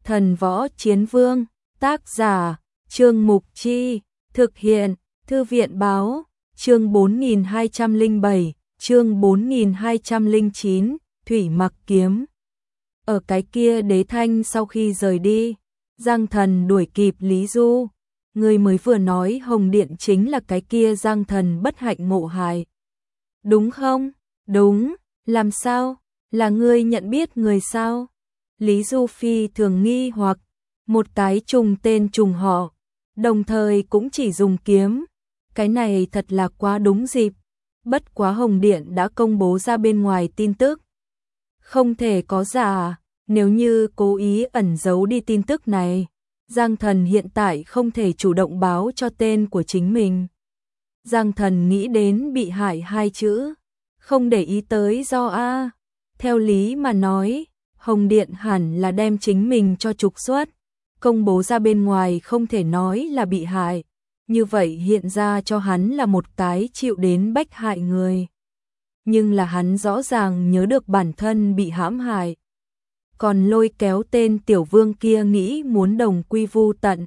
Thần Võ Chiến Vương, tác giả, Trương Mục Chi, thực hiện, Thư viện Báo, chương 4207, chương 4209, Thủy Mặc Kiếm. Ở cái kia Đế Thanh sau khi rời đi, Giang Thần đuổi kịp Lý Du. Người mới vừa nói Hồng Điện chính là cái kia Giang Thần bất hạnh ngộ hại. Đúng không? Đúng, làm sao? Là ngươi nhận biết người sao? Lý Du Phi thường nghi hoặc, một cái trùng tên trùng họ, đồng thời cũng chỉ dùng kiếm. Cái này thật là quá đúng dịp. Bất quá Hồng Điện đã công bố ra bên ngoài tin tức. Không thể có giả, nếu như cố ý ẩn giấu đi tin tức này, Giang Thần hiện tại không thể chủ động báo cho tên của chính mình. Giang Thần nghĩ đến bị hại hai chữ, không để ý tới do a. Theo lý mà nói, Hồng Điện hẳn là đem chính mình cho trục xuất, công bố ra bên ngoài không thể nói là bị hại, như vậy hiện ra cho hắn là một cái chịu đến bách hại người. Nhưng là hắn rõ ràng nhớ được bản thân bị hãm hại, còn lôi kéo tên tiểu vương kia nghĩ muốn đồng quy vu tận.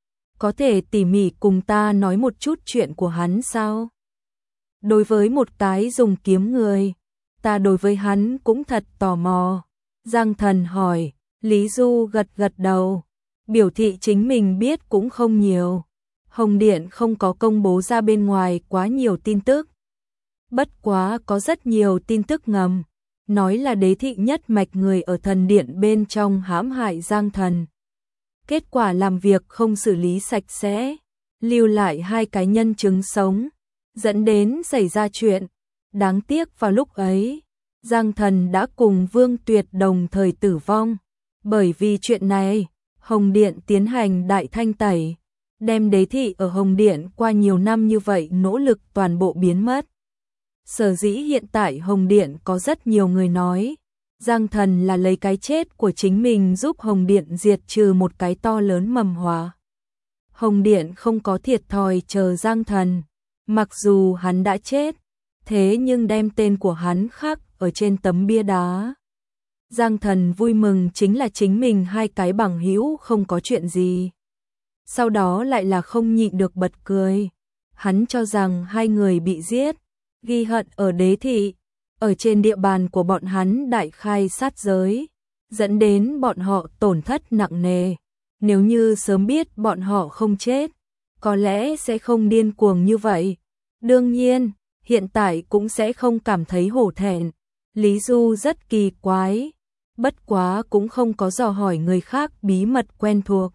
Có thể tỉ mỉ cùng ta nói một chút chuyện của hắn sao? Đối với một cái dùng kiếm người, ta đối với hắn cũng thật tò mò. Giang Thần hỏi, Lý Du gật gật đầu, biểu thị chính mình biết cũng không nhiều. Hồng Điện không có công bố ra bên ngoài quá nhiều tin tức. Bất quá có rất nhiều tin tức ngầm, nói là đế thị nhất mạch người ở thần điện bên trong hãm hại Giang Thần. Kết quả làm việc không xử lý sạch sẽ, lưu lại hai cái nhân chứng sống, dẫn đến xảy ra chuyện. Đáng tiếc vào lúc ấy, Giang Thần đã cùng Vương Tuyệt đồng thời tử vong. Bởi vì chuyện này, Hồng Điện tiến hành đại thanh tẩy, đem đế thị ở Hồng Điện qua nhiều năm như vậy nỗ lực toàn bộ biến mất. Sở dĩ hiện tại Hồng Điện có rất nhiều người nói, Giang Thần là lấy cái chết của chính mình giúp Hồng Điện diệt trừ một cái to lớn mầm họa. Hồng Điện không có thiệt thòi chờ Giang Thần, mặc dù hắn đã chết, thế nhưng đem tên của hắn khắc ở trên tấm bia đá. Giang Thần vui mừng chính là chính mình hai cái bằng hữu không có chuyện gì. Sau đó lại là không nhịn được bật cười. Hắn cho rằng hai người bị giết, ghi hận ở đế thị, ở trên địa bàn của bọn hắn đại khai sát giới, dẫn đến bọn họ tổn thất nặng nề. Nếu như sớm biết bọn họ không chết, có lẽ sẽ không điên cuồng như vậy. Đương nhiên, hiện tại cũng sẽ không cảm thấy hổ thẹn. Lý Du rất kỳ quái, bất quá cũng không có dò hỏi người khác bí mật quen thuộc.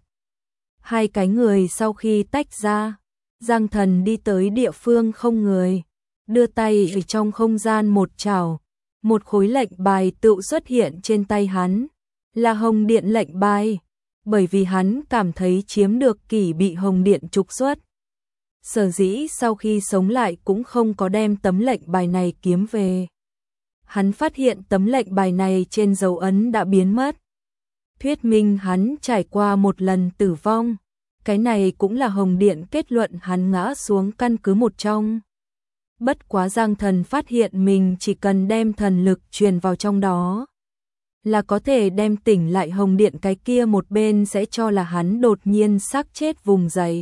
Hai cái người sau khi tách ra, Giang Thần đi tới địa phương không người, đưa tay ở trong không gian một chảo, một khối lệnh bài tự xuất hiện trên tay hắn, là Hồng Điện lệnh bài, bởi vì hắn cảm thấy chiếm được kỷ bị Hồng Điện trục xuất. Sở dĩ sau khi sống lại cũng không có đem tấm lệnh bài này kiếm về. Hắn phát hiện tấm lệnh bài này trên dấu ấn đã biến mất. Thuyết minh hắn trải qua một lần tử vong. Cái này cũng là Hồng Điện kết luận hắn ngã xuống căn cứ một trong. Bất quá Giang Thần phát hiện mình chỉ cần đem thần lực truyền vào trong đó, là có thể đem tỉnh lại Hồng Điện, cái kia một bên sẽ cho là hắn đột nhiên xác chết vùng dậy.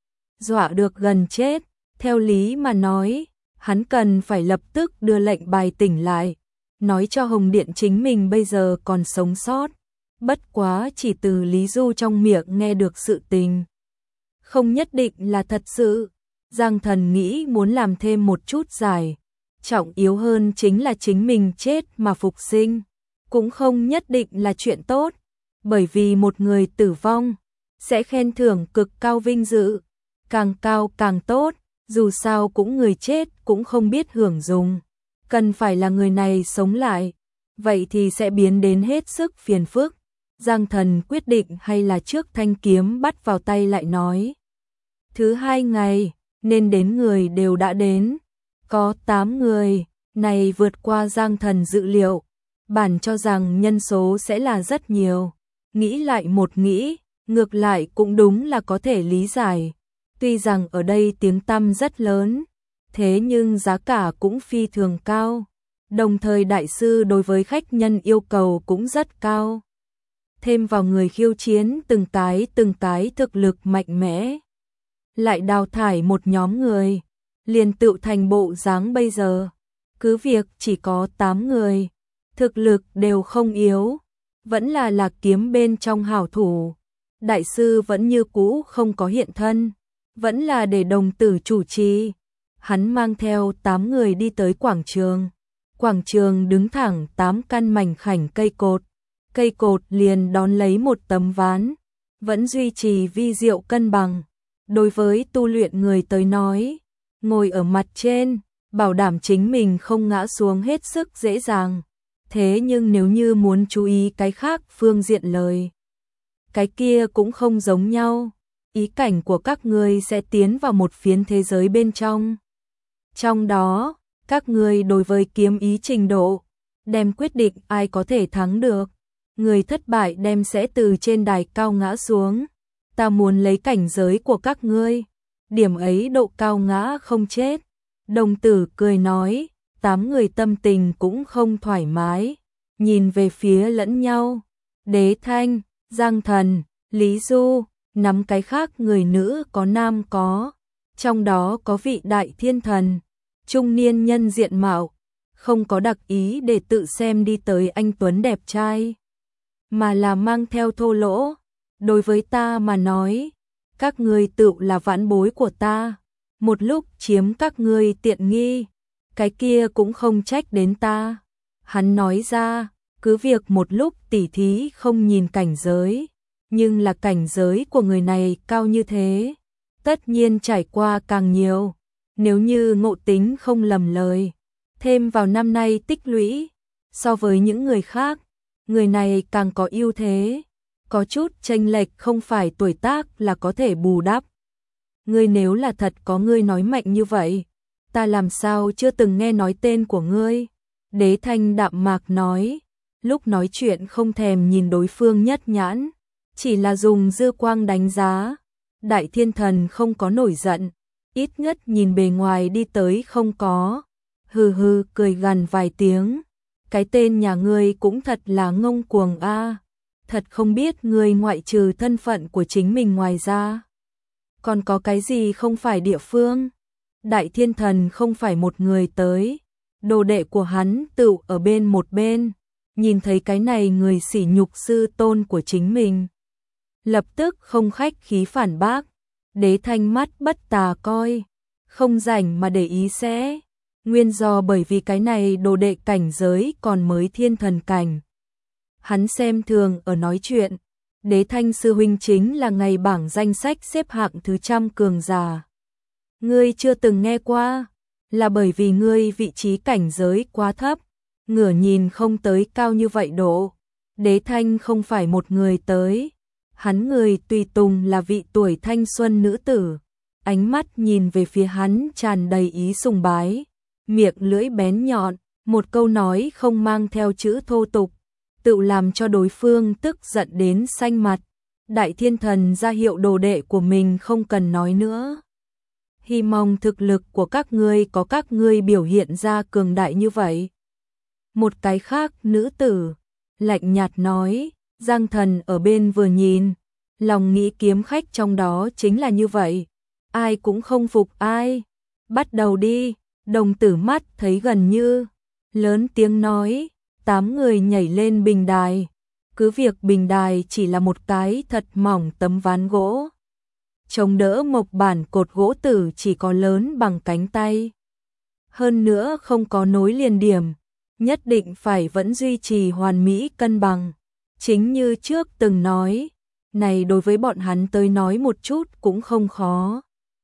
Dọa được gần chết, theo lý mà nói, hắn cần phải lập tức đưa lệnh bài tỉnh lại, nói cho Hồng Điện chính mình bây giờ còn sống sót. Bất quá chỉ từ Lý Du trong miệng nghe được sự tình, không nhất định là thật sự. Giang Thần nghĩ muốn làm thêm một chút giải, trọng yếu hơn chính là chính mình chết mà phục sinh, cũng không nhất định là chuyện tốt, bởi vì một người tử vong sẽ khen thưởng cực cao vinh dự, càng cao càng tốt, dù sao cũng người chết cũng không biết hưởng dùng, cần phải là người này sống lại, vậy thì sẽ biến đến hết sức phiền phức. Giang Thần quyết định hay là trước thanh kiếm bắt vào tay lại nói. Thứ hai ngày, nên đến người đều đã đến, có 8 người, này vượt qua Giang Thần dự liệu, bản cho rằng nhân số sẽ là rất nhiều, nghĩ lại một nghĩ, ngược lại cũng đúng là có thể lý giải. Tuy rằng ở đây tiếng tăm rất lớn, thế nhưng giá cả cũng phi thường cao, đồng thời đại sư đối với khách nhân yêu cầu cũng rất cao. thêm vào người khiêu chiến từng cái thực lực mạnh mẽ. Lại đào thải một nhóm người, liền tự thành bộ dáng bây giờ. Cứ việc chỉ có 8 người, thực lực đều không yếu, vẫn là Lạc Kiếm bên trong hảo thủ. Đại sư vẫn như cũ không có hiện thân, vẫn là để đồng tử chủ trì. Hắn mang theo 8 người đi tới quảng trường. Quảng trường đứng thẳng 8 căn mảnh khảnh cây cột liền đón lấy một tấm ván, vẫn duy trì vi diệu cân bằng. Đối với tu luyện người tới nói, ngồi ở mặt trên, bảo đảm chính mình không ngã xuống hết sức dễ dàng. Thế nhưng nếu như muốn chú ý cái khác phương diện lời, cái kia cũng không giống nhau. Ý cảnh của các ngươi sẽ tiến vào một phiến thế giới bên trong. Trong đó, các ngươi đối với kiếm ý trình độ, đem quyết định ai có thể thắng được. Người thất bại đem sẽ từ trên đài cao ngã xuống. Ta muốn lấy cảnh giới của các ngươi, điểm ấy độ cao ngã không chết. Đồng tử cười nói, 8 người tâm tình cũng không thoải mái, nhìn về phía lẫn nhau. Đế Thanh, Giang Thần, Lý Du, nắm cái khác người nữ có nam có, trong đó có vị đại thiên thần, trung niên nhân diện mạo, không có đặc ý để tự xem đi tới anh tuấn đẹp trai, mà là mang theo thô lỗ. Đối với ta mà nói, các ngươi tự là vãn bối của ta, một lúc chiếm các ngươi tiện nghi, cái kia cũng không trách đến ta. Hắn nói ra, cứ việc một lúc tỉ thí không nhìn cảnh giới, nhưng là cảnh giới của người này cao như thế, tất nhiên trải qua càng nhiều. Nếu như ngộ tính không lầm lời, thêm vào năm nay tích lũy, so với những người khác, người này càng có ưu thế. Có chút chênh lệch không phải tuổi tác là có thể bù đắp. Ngươi nếu là thật có ngươi nói mạnh như vậy, ta làm sao chưa từng nghe nói tên của ngươi? Đế Thanh đạm mạc nói, lúc nói chuyện không thèm nhìn đối phương nhất nhãn, chỉ là dùng dư quang đánh giá. Đại thiên thần không có nổi giận, ít nhất nhìn bề ngoài đi tới không có. Hừ hừ cười gằn vài tiếng, cái tên nhà ngươi cũng thật là ngông cuồng a. Thật không biết ngươi ngoại trừ thân phận của chính mình ngoài ra, còn có cái gì không phải địa phương. Đại thiên thần không phải một người tới, đồ đệ của hắn tự ở bên một bên, nhìn thấy cái này người sỉ nhục sư tôn của chính mình, lập tức không khách khí phản bác. Đế Thanh mắt bất tà coi, không rảnh mà để ý sẽ. Nguyên do bởi vì cái này đồ đệ cảnh giới còn mới thiên thần cảnh. Hắn xem thường ở nói chuyện, Đế Thanh sư huynh chính là ngày bảng danh sách xếp hạng thứ 100 cường giả. Ngươi chưa từng nghe qua, là bởi vì ngươi vị trí cảnh giới quá thấp, ngửa nhìn không tới cao như vậy độ. Đế Thanh không phải một người tới, hắn người tùy tùng là vị tuổi thanh xuân nữ tử, ánh mắt nhìn về phía hắn tràn đầy ý sùng bái, miệng lưỡi bén nhọn, một câu nói không mang theo chữ thô tục, tự làm cho đối phương tức giận đến xanh mặt. Đại thiên thần ra hiệu đồ đệ của mình không cần nói nữa. Hy mong thực lực của các ngươi có các ngươi biểu hiện ra cường đại như vậy. Một cái khác nữ tử, lạnh nhạt nói, Giang Thần ở bên vừa nhìn, lòng nghĩ kiếm khách trong đó chính là như vậy, ai cũng không phục ai. Bắt đầu đi, đồng tử mắt thấy gần như, lớn tiếng nói, 8 người nhảy lên bình đài. Cứ việc bình đài chỉ là một cái thật mỏng tấm ván gỗ, chống đỡ mộc bản cột gỗ tử chỉ có lớn bằng cánh tay. Hơn nữa không có nối liền điểm, nhất định phải vẫn duy trì hoàn mỹ cân bằng. Chính như trước từng nói, này đối với bọn hắn tới nói một chút cũng không khó.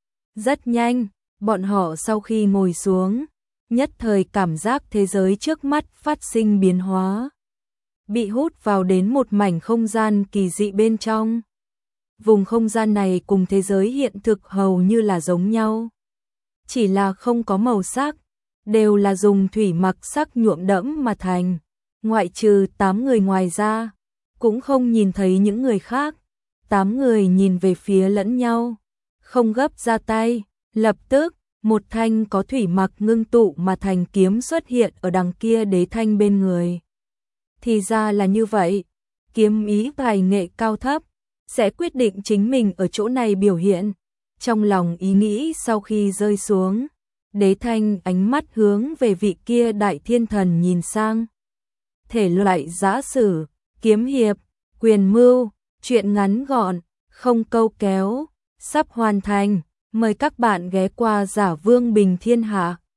Rất nhanh, bọn họ sau khi ngồi xuống, nhất thời cảm giác thế giới trước mắt phát sinh biến hóa, bị hút vào đến một mảnh không gian kỳ dị bên trong. Vùng không gian này cùng thế giới hiện thực hầu như là giống nhau, chỉ là không có màu sắc, đều là dùng thủy mặc sắc nhuộm đẫm mà thành. Ngoại trừ 8 người ngoài ra, cũng không nhìn thấy những người khác. 8 người nhìn về phía lẫn nhau, không gấp ra tay, lập tức một thanh có thủy mặc ngưng tụ mà thành kiếm xuất hiện ở đằng kia Đế Thanh bên người. Thì ra là như vậy, kiếm ý tài nghệ cao thấp, sẽ quyết định chính mình ở chỗ này biểu hiện. Trong lòng ý nghĩ sau khi rơi xuống, Đế Thanh ánh mắt hướng về vị kia đại thiên thần nhìn sang. Thể loại giã sử, kiếm hiệp, quyền mưu, truyện ngắn gọn, không câu kéo, sắp hoàn thành. Mời các bạn ghé qua Giả Vương Bình Thiên Hạ.